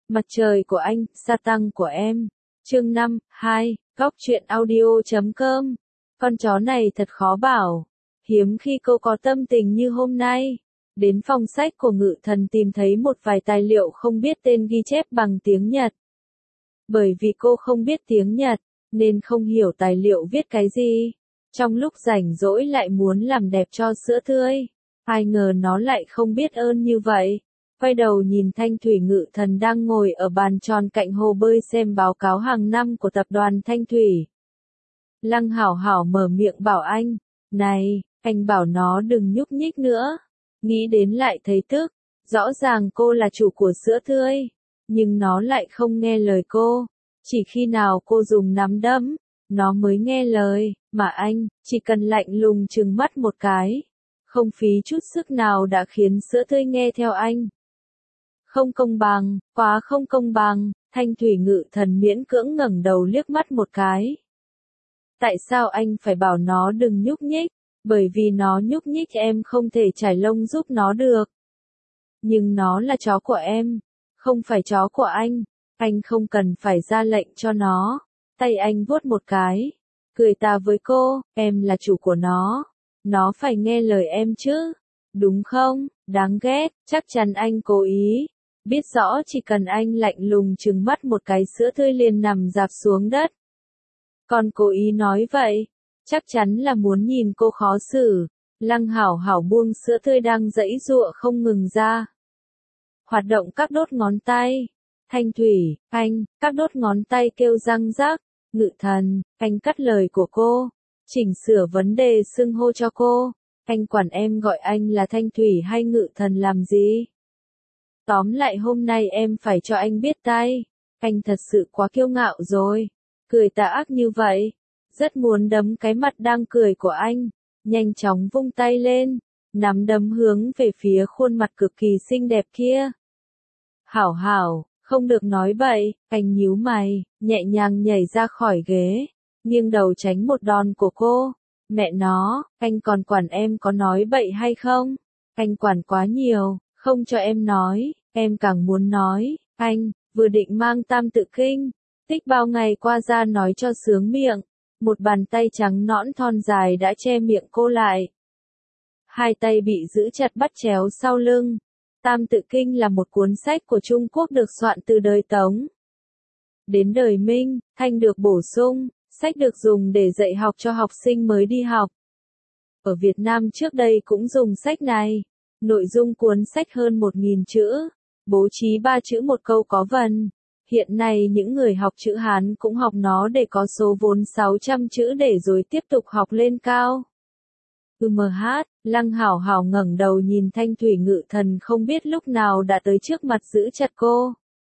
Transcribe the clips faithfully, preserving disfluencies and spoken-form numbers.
Mặt trời của anh, sa tăng của em. Chương năm, hai, góc truyện audio chấm com. Con chó này thật khó bảo. Hiếm khi cô có tâm tình như hôm nay. Đến phòng sách của Ngự Thần tìm thấy một vài tài liệu không biết tên ghi chép bằng tiếng Nhật. Bởi vì cô không biết tiếng Nhật, nên không hiểu tài liệu viết cái gì. Trong lúc rảnh rỗi lại muốn làm đẹp cho sữa tươi. Ai ngờ nó lại không biết ơn như vậy. Quay đầu nhìn Thanh Thủy Ngự Thần đang ngồi ở bàn tròn cạnh hồ bơi xem báo cáo hàng năm của tập đoàn Thanh Thủy. Lăng Hảo Hảo mở miệng bảo anh, này, anh bảo nó đừng nhúc nhích nữa. Nghĩ đến lại thấy tức, rõ ràng cô là chủ của sữa tươi, nhưng nó lại không nghe lời cô. Chỉ khi nào cô dùng nắm đấm, nó mới nghe lời, mà anh, chỉ cần lạnh lùng trừng mắt một cái. Không phí chút sức nào đã khiến sữa tươi nghe theo anh. Không công bằng, quá không công bằng, Thanh Thủy Ngự Thần miễn cưỡng ngẩng đầu liếc mắt một cái. Tại sao anh phải bảo nó đừng nhúc nhích? Bởi vì nó nhúc nhích em không thể chải lông giúp nó được. Nhưng nó là chó của em, không phải chó của anh. Anh không cần phải ra lệnh cho nó. Tay anh vuốt một cái, cười ta với cô, em là chủ của nó. Nó phải nghe lời em chứ, đúng không? Đáng ghét, chắc chắn anh cố ý. Biết rõ chỉ cần anh lạnh lùng trừng mắt một cái sữa tươi liền nằm rạp xuống đất. Còn cố ý nói vậy, chắc chắn là muốn nhìn cô khó xử. Lăng Hảo Hảo buông sữa tươi đang giãy giụa không ngừng ra. Hoạt động các đốt ngón tay. Thanh Thủy, anh, các đốt ngón tay kêu răng rắc. Ngự Thần, anh cắt lời của cô. Chỉnh sửa vấn đề xưng hô cho cô. Anh quản em gọi anh là Thanh Thủy hay Ngự Thần làm gì? Tóm lại hôm nay em phải cho anh biết tay. Anh thật sự quá kiêu ngạo rồi. Cười tà ác như vậy. Rất muốn đấm cái mặt đang cười của anh. Nhanh chóng vung tay lên. Nắm đấm hướng về phía khuôn mặt cực kỳ xinh đẹp kia. Hảo Hảo, không được nói bậy. Anh nhíu mày, nhẹ nhàng nhảy ra khỏi ghế. Nghiêng đầu tránh một đòn của cô. Mẹ nó, anh còn quản em có nói bậy hay không? Anh quản quá nhiều, không cho em nói, em càng muốn nói. Anh, vừa định mang tam tự kinh. Tích bao ngày qua ra nói cho sướng miệng. Một bàn tay trắng nõn thon dài đã che miệng cô lại. Hai tay bị giữ chặt bắt chéo sau lưng. Tam tự kinh là một cuốn sách của Trung Quốc được soạn từ đời Tống. Đến đời Minh, Thanh được bổ sung. Sách được dùng để dạy học cho học sinh mới đi học. Ở Việt Nam trước đây cũng dùng sách này. Nội dung cuốn sách hơn một nghìn chữ. Bố trí ba chữ một câu có vần. Hiện nay những người học chữ Hán cũng học nó để có số vốn sáu trăm chữ để rồi tiếp tục học lên cao. Ừm hát, Lăng Hảo Hảo ngẩng đầu nhìn Thanh Thủy Ngự Thần không biết lúc nào đã tới trước mặt giữ chặt cô.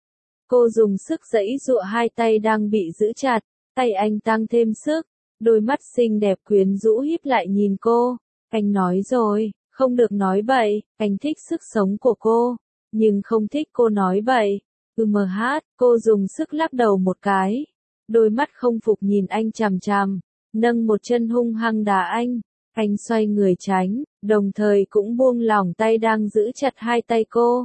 Cô dùng sức giãy giụa hai tay đang bị giữ chặt. Tay anh tăng thêm sức, đôi mắt xinh đẹp quyến rũ híp lại nhìn cô. Anh nói rồi, không được nói bậy, anh thích sức sống của cô, nhưng không thích cô nói bậy. Ừm hát, cô dùng sức lắc đầu một cái. Đôi mắt không phục nhìn anh chằm chằm, nâng một chân hung hăng đá anh. Anh xoay người tránh, đồng thời cũng buông lỏng tay đang giữ chặt hai tay cô.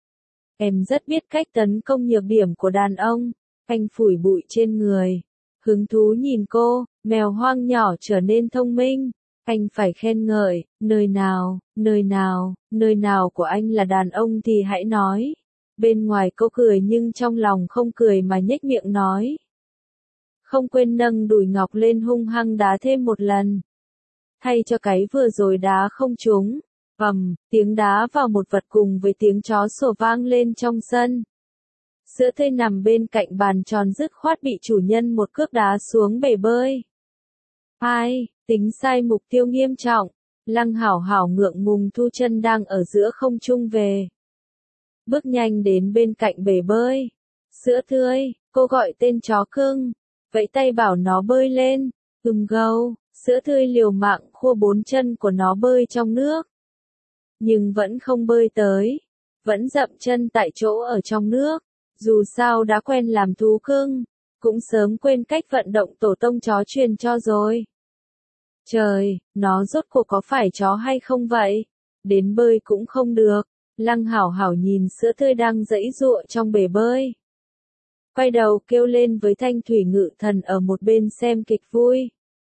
Em rất biết cách tấn công nhược điểm của đàn ông. Anh phủi bụi trên người. Hứng thú nhìn cô, mèo hoang nhỏ trở nên thông minh. Anh phải khen ngợi, nơi nào, nơi nào, nơi nào của anh là đàn ông thì hãy nói. Bên ngoài cô cười nhưng trong lòng không cười mà nhếch miệng nói. Không quên nâng đùi ngọc lên hung hăng đá thêm một lần. Thay cho cái vừa rồi đá không trúng. Ầm, tiếng đá vào một vật cùng với tiếng chó sủa vang lên trong sân. Sữa tươi nằm bên cạnh bàn tròn dứt khoát bị chủ nhân một cước đá xuống bể bơi. Hai, tính sai mục tiêu nghiêm trọng. Lăng Hảo Hảo ngượng ngùng thu chân đang ở giữa không trung về. Bước nhanh đến bên cạnh bể bơi. Sữa tươi, cô gọi tên chó cưng. Vẫy tay bảo nó bơi lên. Ừm gâu, sữa tươi liều mạng khua bốn chân của nó bơi trong nước. Nhưng vẫn không bơi tới. Vẫn dậm chân tại chỗ ở trong nước. Dù sao đã quen làm thú cưng, cũng sớm quên cách vận động tổ tông chó truyền cho rồi. Trời, nó rốt cuộc có phải chó hay không vậy? Đến bơi cũng không được, Lăng Hảo Hảo nhìn sữa tươi đang giãy giụa trong bể bơi. Quay đầu kêu lên với Thanh Thủy Ngự Thần ở một bên xem kịch vui.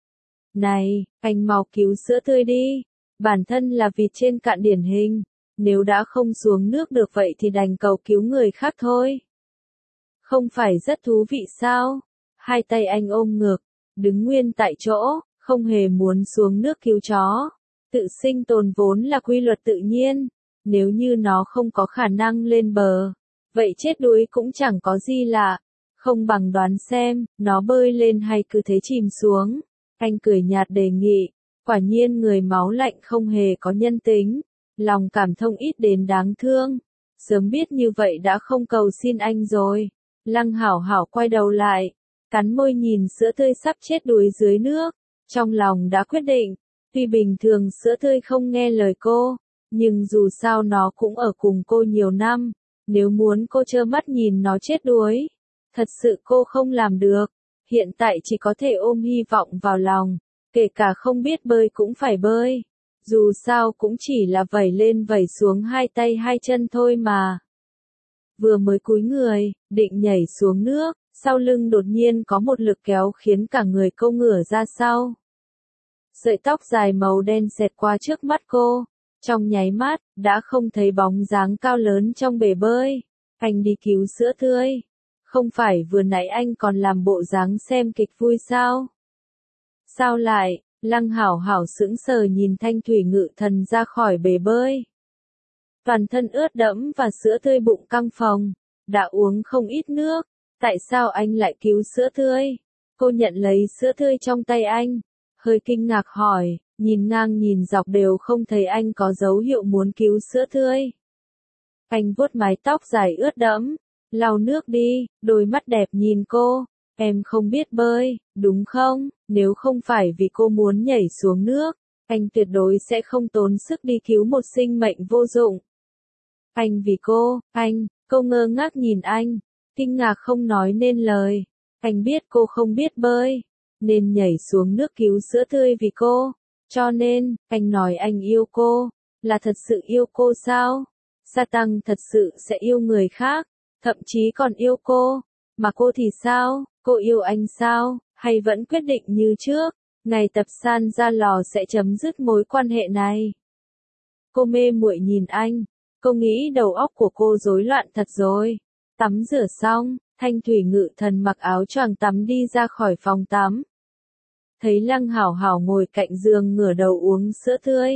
Này, anh mau cứu sữa tươi đi. Bản thân là vịt trên cạn điển hình. Nếu đã không xuống nước được vậy thì đành cầu cứu người khác thôi. Không phải rất thú vị sao? Hai tay anh ôm ngực, đứng nguyên tại chỗ, không hề muốn xuống nước cứu chó. Tự sinh tồn vốn là quy luật tự nhiên. Nếu như nó không có khả năng lên bờ, vậy chết đuối cũng chẳng có gì lạ. Không bằng đoán xem, nó bơi lên hay cứ thế chìm xuống. Anh cười nhạt đề nghị. Quả nhiên người máu lạnh không hề có nhân tính. Lòng cảm thông ít đến đáng thương. Sớm biết như vậy đã không cầu xin anh rồi. Lăng Hảo Hảo quay đầu lại, cắn môi nhìn sữa tươi sắp chết đuối dưới nước. Trong lòng đã quyết định, tuy bình thường sữa tươi không nghe lời cô, nhưng dù sao nó cũng ở cùng cô nhiều năm. Nếu muốn cô trơ mắt nhìn nó chết đuối, thật sự cô không làm được. Hiện tại chỉ có thể ôm hy vọng vào lòng, kể cả không biết bơi cũng phải bơi. Dù sao cũng chỉ là vẩy lên vẩy xuống hai tay hai chân thôi mà. Vừa mới cúi người, định nhảy xuống nước, sau lưng đột nhiên có một lực kéo khiến cả người cô ngửa ra sau. Sợi tóc dài màu đen xẹt qua trước mắt cô. Trong nháy mắt, đã không thấy bóng dáng cao lớn trong bể bơi. Anh đi cứu sữa tươi. Không phải vừa nãy anh còn làm bộ dáng xem kịch vui sao? Sao lại? Lăng Hảo Hảo sững sờ nhìn Thanh Thủy Ngự Thần ra khỏi bể bơi. Toàn thân ướt đẫm và sữa tươi bụng căng phồng. Đã uống không ít nước. Tại sao anh lại cứu sữa tươi? Cô nhận lấy sữa tươi trong tay anh. Hơi kinh ngạc hỏi, nhìn ngang nhìn dọc đều không thấy anh có dấu hiệu muốn cứu sữa tươi. Anh vuốt mái tóc dài ướt đẫm. Lau nước đi, đôi mắt đẹp nhìn cô. Em không biết bơi, đúng không? Nếu không phải vì cô muốn nhảy xuống nước, anh tuyệt đối sẽ không tốn sức đi cứu một sinh mệnh vô dụng. Anh vì cô, anh, cô ngơ ngác nhìn anh, kinh ngạc không nói nên lời. Anh biết cô không biết bơi, nên nhảy xuống nước cứu sữa tươi vì cô. Cho nên, anh nói anh yêu cô, là thật sự yêu cô sao? Sa Tăng thật sự sẽ yêu người khác, thậm chí còn yêu cô. Mà cô thì sao? Cô yêu anh sao? Hay vẫn quyết định như trước, ngày tập san ra lò sẽ chấm dứt mối quan hệ này? Cô mê muội nhìn anh, cô nghĩ đầu óc của cô rối loạn thật rồi. Tắm rửa xong, Thanh Thủy Ngự Thần mặc áo choàng tắm đi ra khỏi phòng tắm. Thấy Lăng Hảo Hảo ngồi cạnh giường ngửa đầu uống sữa tươi.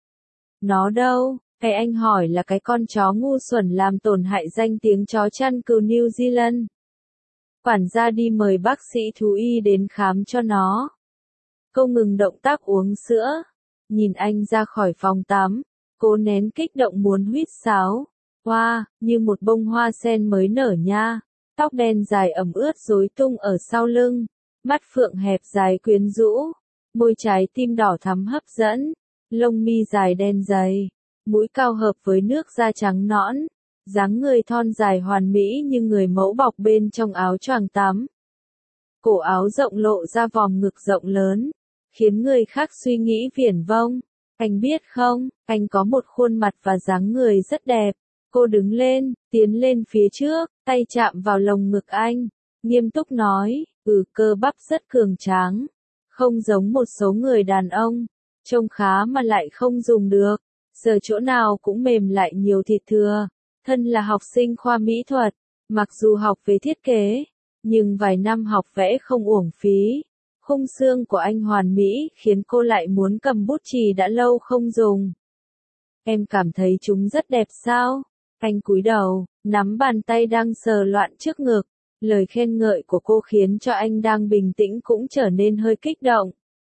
Nó đâu? Cái anh hỏi là cái con chó ngu xuẩn làm tổn hại danh tiếng chó chăn cừu New Zealand. Quản gia đi mời bác sĩ thú y đến khám cho nó. Cô ngừng động tác uống sữa, nhìn anh ra khỏi phòng tắm, cố nén kích động muốn huýt sáo. Hoa, như một bông hoa sen mới nở nha. Tóc đen dài ẩm ướt rối tung ở sau lưng, mắt phượng hẹp dài quyến rũ, môi trái tim đỏ thắm hấp dẫn, lông mi dài đen dày, mũi cao hợp với nước da trắng nõn. Dáng người thon dài hoàn mỹ như người mẫu bọc bên trong áo choàng tắm. Cổ áo rộng lộ ra vòm ngực rộng lớn, khiến người khác suy nghĩ viển vông. Anh biết không, anh có một khuôn mặt và dáng người rất đẹp. Cô đứng lên, tiến lên phía trước, tay chạm vào lồng ngực anh, nghiêm túc nói, ừ cơ bắp rất cường tráng, không giống một số người đàn ông, trông khá mà lại không dùng được, giờ chỗ nào cũng mềm lại nhiều thịt thừa. Thân là học sinh khoa mỹ thuật, mặc dù học về thiết kế, nhưng vài năm học vẽ không uổng phí. Khung xương của anh hoàn mỹ khiến cô lại muốn cầm bút chì đã lâu không dùng. Em cảm thấy chúng rất đẹp sao? Anh cúi đầu, nắm bàn tay đang sờ loạn trước ngực. Lời khen ngợi của cô khiến cho anh đang bình tĩnh cũng trở nên hơi kích động.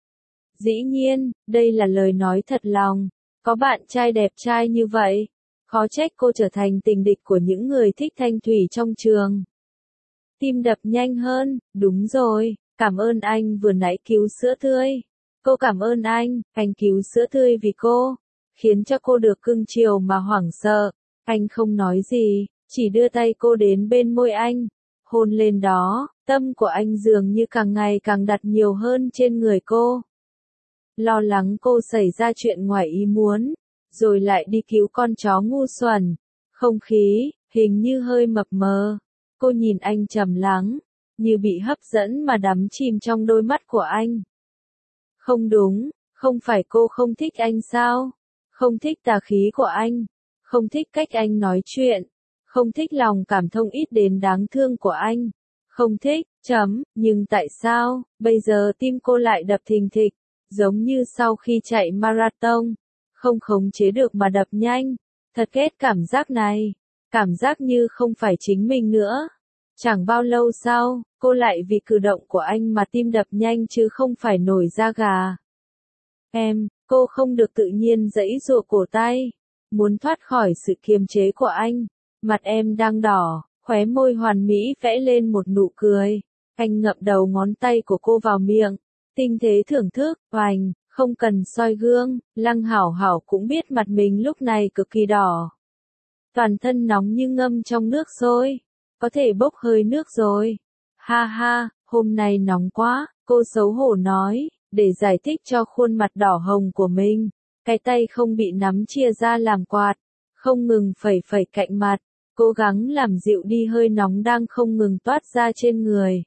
Dĩ nhiên, đây là lời nói thật lòng. Có bạn trai đẹp trai như vậy, khó trách cô trở thành tình địch của những người thích Thanh Thủy trong trường. Tim đập nhanh hơn, đúng rồi, cảm ơn anh vừa nãy cứu sữa tươi. Cô cảm ơn anh, anh cứu sữa tươi vì cô, khiến cho cô được cưng chiều mà hoảng sợ. Anh không nói gì, chỉ đưa tay cô đến bên môi anh, hôn lên đó, tâm của anh dường như càng ngày càng đặt nhiều hơn trên người cô. Lo lắng cô xảy ra chuyện ngoài ý muốn, rồi lại đi cứu con chó ngu xuẩn. Không khí, hình như hơi mập mờ. Cô nhìn anh trầm lắng, như bị hấp dẫn mà đắm chìm trong đôi mắt của anh. Không đúng, không phải cô không thích anh sao? Không thích tà khí của anh, không thích cách anh nói chuyện, không thích lòng cảm thông ít đến đáng thương của anh. Không thích, chấm, nhưng tại sao, bây giờ tim cô lại đập thình thịch, giống như sau khi chạy marathon, không khống chế được mà đập nhanh. Thật ghét cảm giác này, cảm giác như không phải chính mình nữa. Chẳng bao lâu sau, cô lại vì cử động của anh mà tim đập nhanh chứ không phải nổi da gà. Em, cô không được tự nhiên giãy giụa cổ tay, muốn thoát khỏi sự kiềm chế của anh. Mặt em đang đỏ, khóe môi hoàn mỹ vẽ lên một nụ cười. Anh ngậm đầu ngón tay của cô vào miệng, tinh tế thưởng thức, oành, không cần soi gương, Lăng Hảo Hảo cũng biết mặt mình lúc này cực kỳ đỏ. Toàn thân nóng như ngâm trong nước sôi, có thể bốc hơi nước rồi. Ha ha, hôm nay nóng quá, cô xấu hổ nói, để giải thích cho khuôn mặt đỏ hồng của mình. Cái tay không bị nắm chia ra làm quạt, không ngừng phẩy phẩy cạnh mặt, cố gắng làm dịu đi hơi nóng đang không ngừng toát ra trên người.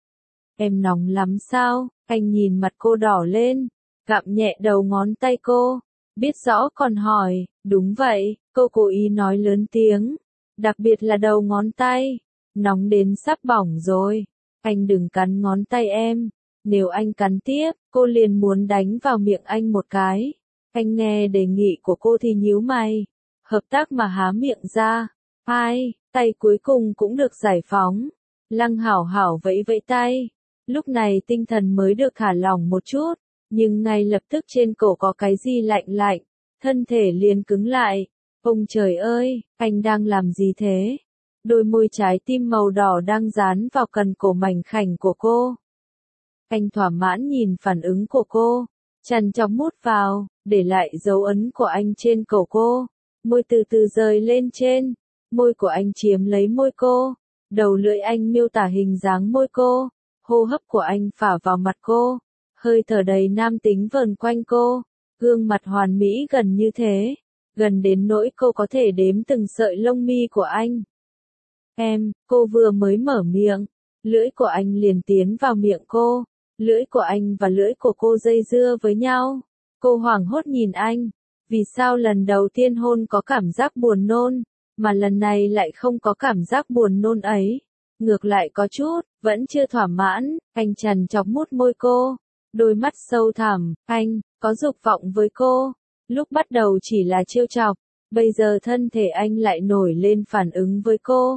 Em nóng lắm sao? Anh nhìn mặt cô đỏ lên, gặm nhẹ đầu ngón tay cô, biết rõ còn hỏi, đúng vậy, cô cố ý nói lớn tiếng, đặc biệt là đầu ngón tay, nóng đến sắp bỏng rồi, anh đừng cắn ngón tay em, nếu anh cắn tiếp, cô liền muốn đánh vào miệng anh một cái. Anh nghe đề nghị của cô thì nhíu mày, hợp tác mà há miệng ra, ai, tay cuối cùng cũng được giải phóng. Lăng Hảo Hảo vẫy vẫy tay, lúc này tinh thần mới được thả lỏng một chút, nhưng ngay lập tức trên cổ có cái gì lạnh lạnh, thân thể liền cứng lại. Ông trời ơi, anh đang làm gì thế? Đôi môi trái tim màu đỏ đang dán vào cần cổ mảnh khảnh của cô. Anh thỏa mãn nhìn phản ứng của cô, chằn chọc mút vào, để lại dấu ấn của anh trên cổ cô. Môi từ từ rời lên trên, môi của anh chiếm lấy môi cô, đầu lưỡi anh miêu tả hình dáng môi cô, hô hấp của anh phả vào mặt cô, hơi thở đầy nam tính vờn quanh cô, gương mặt hoàn mỹ gần như thế, gần đến nỗi cô có thể đếm từng sợi lông mi của anh. Em, cô vừa mới mở miệng, lưỡi của anh liền tiến vào miệng cô, lưỡi của anh và lưỡi của cô dây dưa với nhau. Cô hoảng hốt nhìn anh, vì sao lần đầu tiên hôn có cảm giác buồn nôn, mà lần này lại không có cảm giác buồn nôn ấy. Ngược lại có chút, vẫn chưa thỏa mãn, anh chằn chọc mút môi cô, đôi mắt sâu thẳm, anh, có dục vọng với cô. Lúc bắt đầu chỉ là trêu chọc, bây giờ thân thể anh lại nổi lên phản ứng với cô.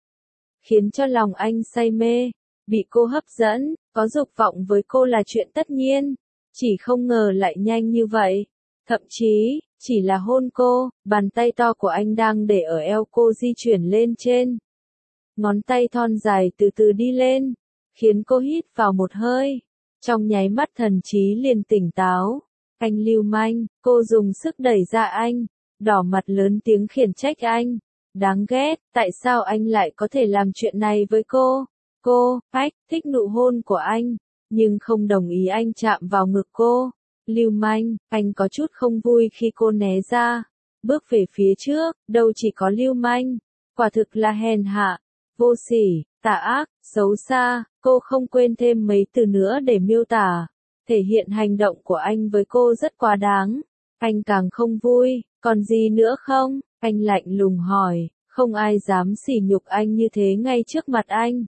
Khiến cho lòng anh say mê, bị cô hấp dẫn, có dục vọng với cô là chuyện tất nhiên, chỉ không ngờ lại nhanh như vậy. Thậm chí, chỉ là hôn cô, bàn tay to của anh đang để ở eo cô di chuyển lên trên. Ngón tay thon dài từ từ đi lên, khiến cô hít vào một hơi. Trong nháy mắt thần trí liền tỉnh táo. Anh lưu manh, cô dùng sức đẩy ra anh, đỏ mặt lớn tiếng khiển trách anh. Đáng ghét, tại sao anh lại có thể làm chuyện này với cô? Cô, ách, thích nụ hôn của anh, nhưng không đồng ý anh chạm vào ngực cô. Lưu manh, anh có chút không vui khi cô né ra, bước về phía trước, đâu chỉ có lưu manh, quả thực là hèn hạ, vô sỉ, tà ác, xấu xa, cô không quên thêm mấy từ nữa để miêu tả, thể hiện hành động của anh với cô rất quá đáng. Anh càng không vui, còn gì nữa không? Anh lạnh lùng hỏi, không ai dám sỉ nhục anh như thế ngay trước mặt anh.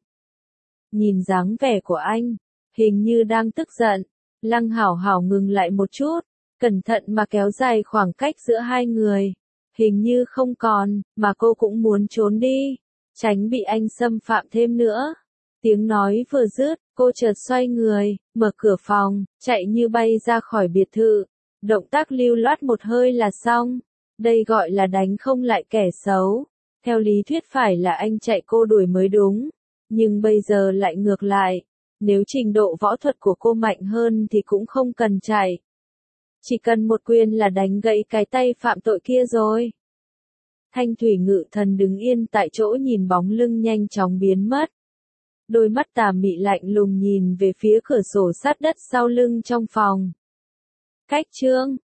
Nhìn dáng vẻ của anh, hình như đang tức giận. Lăng Hảo Hảo ngừng lại một chút, cẩn thận mà kéo dài khoảng cách giữa hai người. Hình như không còn, mà cô cũng muốn trốn đi, tránh bị anh xâm phạm thêm nữa. Tiếng nói vừa dứt, cô chợt xoay người, mở cửa phòng, chạy như bay ra khỏi biệt thự. Động tác lưu loát một hơi là xong. Đây gọi là đánh không lại kẻ xấu. Theo lý thuyết phải là anh chạy cô đuổi mới đúng. Nhưng bây giờ lại ngược lại. Nếu trình độ võ thuật của cô mạnh hơn thì cũng không cần chạy. Chỉ cần một quyền là đánh gãy cái tay phạm tội kia rồi. Thanh thủy ngự thần đứng yên tại chỗ nhìn bóng lưng nhanh chóng biến mất. Đôi mắt tà mị lạnh lùng nhìn về phía cửa sổ sát đất sau lưng trong phòng. Cách chương